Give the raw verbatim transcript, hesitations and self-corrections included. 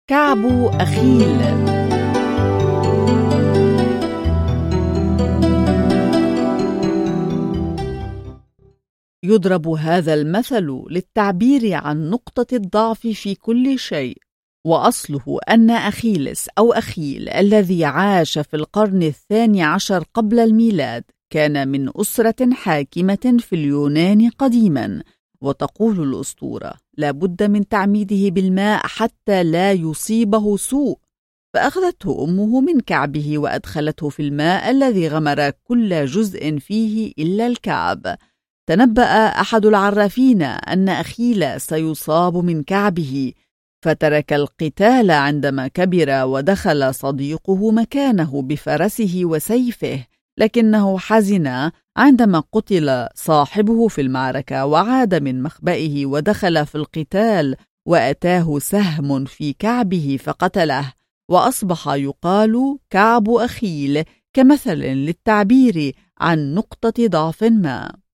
كعب أخيل. يضرب هذا المثل للتعبير عن نقطة الضعف في كل شيء، وأصله أن أخيلس أو أخيل الذي عاش في القرن الثاني عشر قبل الميلاد كان من أسرة حاكمة في اليونان قديما، وتقول الأسطورة لا بد من تعميده بالماء حتى لا يصيبه سوء، فأخذته أمه من كعبه وأدخلته في الماء الذي غمر كل جزء فيه إلا الكعب. تنبأ أحد العرافين أن أخيل سيصاب من كعبه، فترك القتال عندما كبر ودخل صديقه مكانه بفرسه وسيفه، لكنه حزن عندما قتل صاحبه في المعركة وعاد من مخبئه ودخل في القتال وأتاه سهم في كعبه فقتله، وأصبح يقال كعب أخيل كمثل للتعبير عن نقطة ضعف ما.